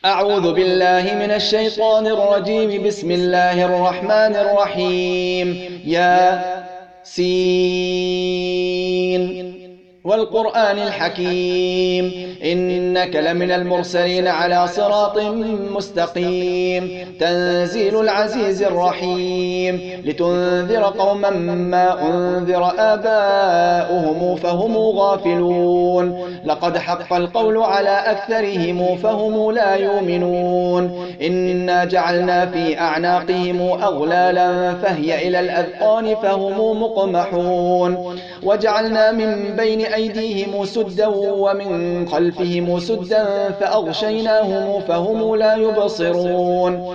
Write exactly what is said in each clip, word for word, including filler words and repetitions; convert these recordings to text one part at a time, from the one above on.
أعوذ بالله من الشيطان الرجيم. بسم الله الرحمن الرحيم. يا سين والقرآن الحكيم إنك لمن المرسلين على صراط مستقيم تنزيل العزيز الرحيم لتنذر قوما ما أنذر آباؤهم فهم غافلون لقد حق القول على أكثرهم فهم لا يؤمنون إنا جعلنا في أعناقهم أغلالا فهي إلى الأذقان فهم مقمحون وجعلنا من بين أيديهم سدا ومن خلفهم سدا فأغشيناهم فهم لا يبصرون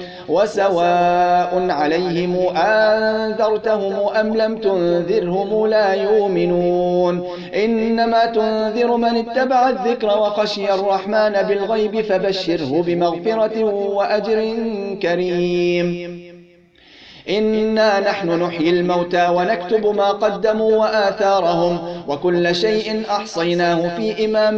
وسواء عليهم أنذرتهم أم لم تنذرهم لا يؤمنون إنما تنذر من اتبع الذكر وخشي الرحمن بالغيب فبشره بمغفرة وأجر كريم. إنا نحن نحيي الموتى ونكتب ما قدموا وآثارهم وكل شيء أحصيناه في إمام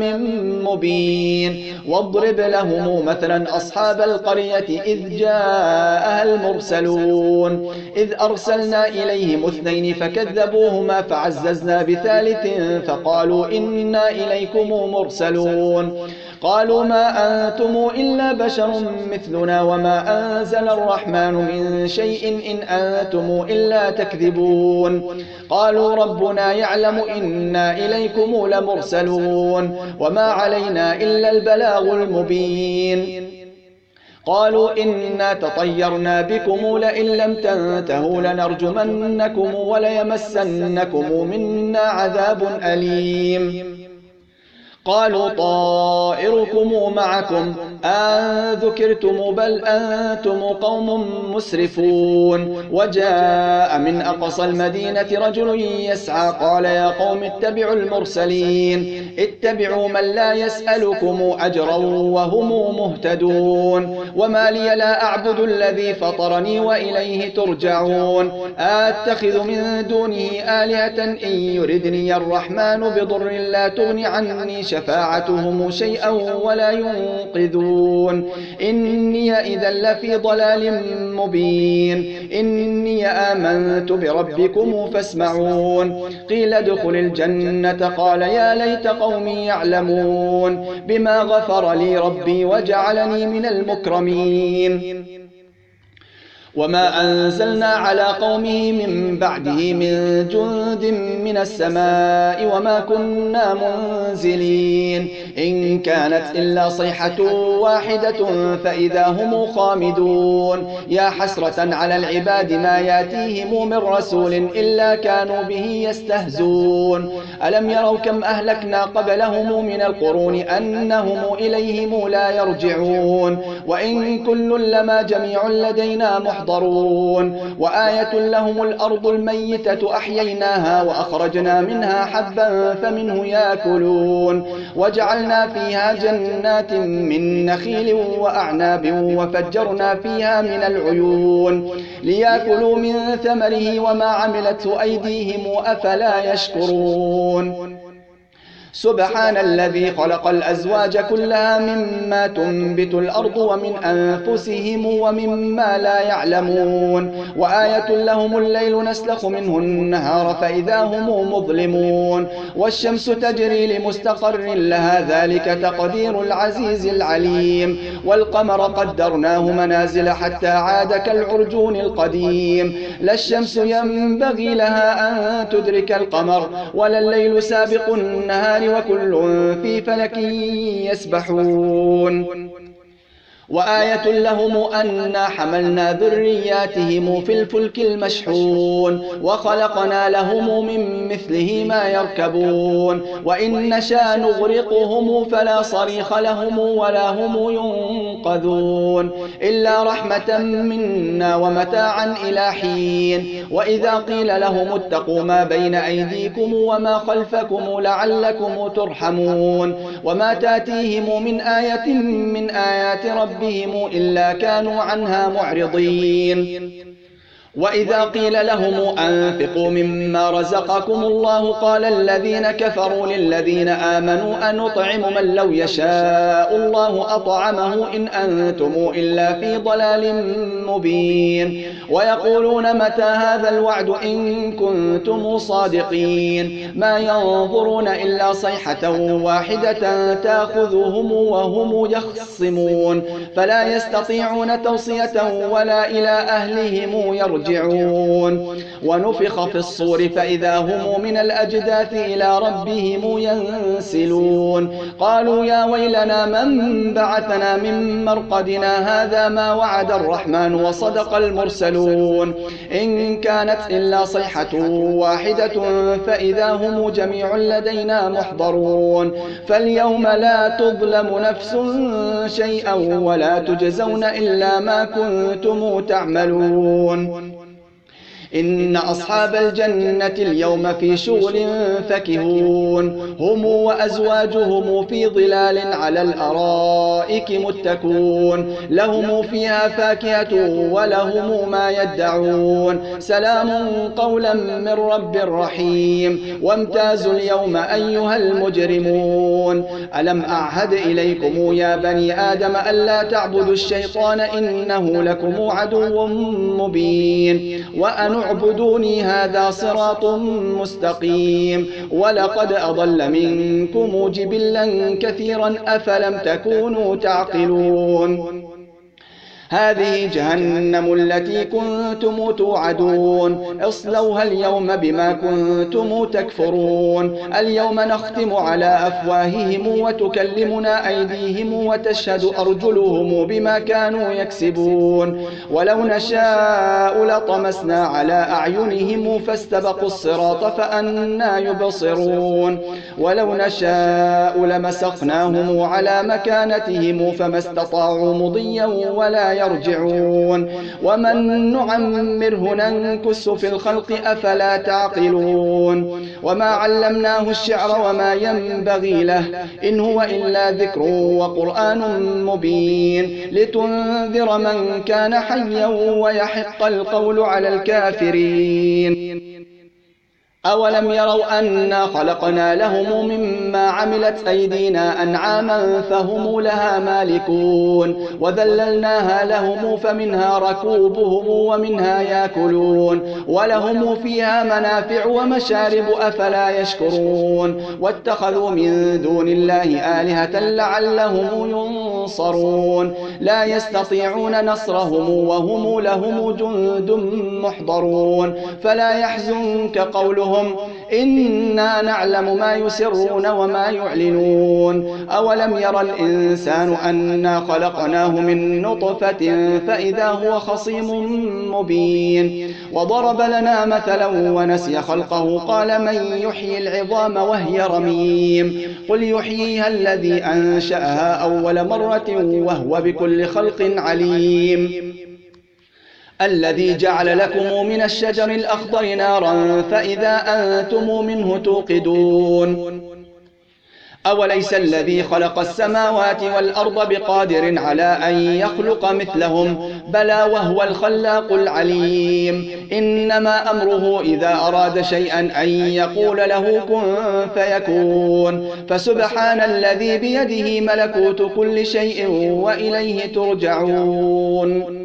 مبين واضرب لهم مثلا أصحاب القرية إذ جاءها المرسلون إذ أرسلنا إليهم اثنين فكذبوهما فعززنا بثالث فقالوا إنا إليكم مرسلون قالوا ما أنتم إلا بشر مثلنا وما أنزل الرحمن من شيء إن أنتم إلا تكذبون قالوا ربنا يعلم إنا إليكم لمرسلون وما علينا إلا البلاغ المبين قالوا إنا تطيرنا بكم لئن لم تنتهوا لنرجمنكم وليمسنكم منا عذاب أليم قالوا طائركم معكم أنذكرتم بل أنتم قوم مسرفون وجاء من أقصى المدينة رجل يسعى قال يا قوم اتبعوا المرسلين اتبعوا من لا يسألكم أجرا وهم مهتدون وما لي لا أعبد الذي فطرني وإليه ترجعون أتخذ من دونه آلهة إن يردني الرحمن بضر لا تغني عني شفاعتهم شيئا ولا ينقذون إني إذا لفي ضلال مبين إني آمنت بربكم فاسمعون قيل ادخل الجنة قال يا ليت قومي يعلمون بما غفر لي ربي وجعلني من المكرمين وما أنزلنا على قومه من بعده من جند من السماء وما كنا منزلين إن كانت إلا صيحة واحدة فإذا هم خامدون يا حسرة على العباد ما ياتيهم من رسول إلا كانوا به يستهزون ألم يروا كم أهلكنا قبلهم من القرون أنهم إليهم لا يرجعون وإن كل لما جميع لدينا محضرون وآية لهم الأرض الميتة أحييناها وأخرجنا منها حبا فمنه يأكلون وجعلنا فيها جنات من نخيل وأعناب وفجرنا فيها من العيون ليأكلوا من ثمره وما عملته أيديهم أفلا يشكرون سبحان الذي خلق الأزواج كلها مما تنبت الأرض ومن أنفسهم ومما لا يعلمون وآية لهم الليل نسلخ منه النهار فإذا هم مظلمون والشمس تجري لمستقر لها ذلك تقدير العزيز العليم والقمر قدرناه منازل حتى عاد كالعرجون القديم لا الشمس ينبغي لها أن تدرك القمر ولا الليل سابق النهار وكل في فلك يسبحون وآية لهم أنا حملنا ذرياتهم في الفلك المشحون وخلقنا لهم من مثله ما يركبون وإن نشاء نغرقهم فلا صريخ لهم ولا هم ينقذون إلا رحمة منا ومتاعا إلى حين وإذا قيل لهم اتقوا ما بين أيديكم وما خلفكم لعلكم ترحمون وما تاتيهم من آية من آيات ربهم إلا كانوا عنها معرضين وإذا قيل لهم أنفقوا مما رزقكم الله قال الذين كفروا للذين آمنوا أنطعم من لو يشاء الله أطعمه إن أنتم إلا في ضلال مبين ويقولون متى هذا الوعد إن كنتم صادقين ما ينظرون إلا صيحة واحدة تأخذهم وهم يخصمون فلا يستطيعون توصية ولا إلى أهلهم يرجعون يرجعون ونفخ في الصور فإذا هم من الأجداث إلى ربهم ينسلون قالوا يا ويلنا من بعثنا من مرقدنا هذا ما وعد الرحمن وصدق المرسلون إن كانت إلا صيحة واحدة فإذا هم جميع لدينا محضرون فاليوم لا تظلم نفس شيئا ولا تجزون إلا ما كنتم تعملون إن أصحاب الجنة اليوم في شغل فكهون هم وأزواجهم في ظلال على الأرائك متكون لهم فيها فاكهة ولهم ما يدعون سلام قولا من رب رحيم وامتازوا اليوم أيها المجرمون ألم أعهد إليكم يا بني آدم ألا تعبدوا الشيطان إنه لكم عدو مبين وأن اعبدوني هذا صراط مستقيم ولقد أضل منكم جبلا كثيرا أفلم تكونوا تعقلون هذه جهنم التي كنتم توعدون اصلوها اليوم بما كنتم تكفرون اليوم نختم على أفواههم وتكلمنا أيديهم وتشهد أرجلهم بما كانوا يكسبون ولو نشاء لطمسنا على أعينهم فاستبقوا الصراط فأنى يبصرون ولو نشاء لمسخناهم على مكانتهم فما استطاعوا مضيا ولا يرجعون ومن نعمره ننكس في الخلق أفلا تعقلون وما علمناه الشعر وما ينبغي له إن هو إلا ذكر وقرآن مبين لتنذر من كان حيا ويحق القول على الكافرين أولم يروا أنا خلقنا لهم مما عملت أيدينا أنعاما فهم لها مالكون وذللناها لهم فمنها ركوبهم ومنها يأكلون ولهم فيها منافع ومشارب أفلا يشكرون واتخذوا من دون الله آلهة لعلهم ينصرون لا يستطيعون نصرهم وهم لهم جند محضرون فلا يحزنك قولهم إنا نعلم ما يسرون وما يعلنون أولم يرى الإنسان أنا خلقناه من نطفة فإذا هو خصيم مبين وضرب لنا مثلا ونسي خلقه قال من يحيي العظام وهي رميم قل يحييها الذي أنشأها أول مرة وهو بكل خلق عليم الذي جعل لكم من الشجر الأخضر نارا فإذا أنتم منه توقدون أوليس الذي خلق السماوات والأرض بقادر على أن يخلق مثلهم بلى وهو الخلاق العليم إنما أمره إذا أراد شيئا أن يقول له كن فيكون فسبحان الذي بيده ملكوت كل شيء وإليه ترجعون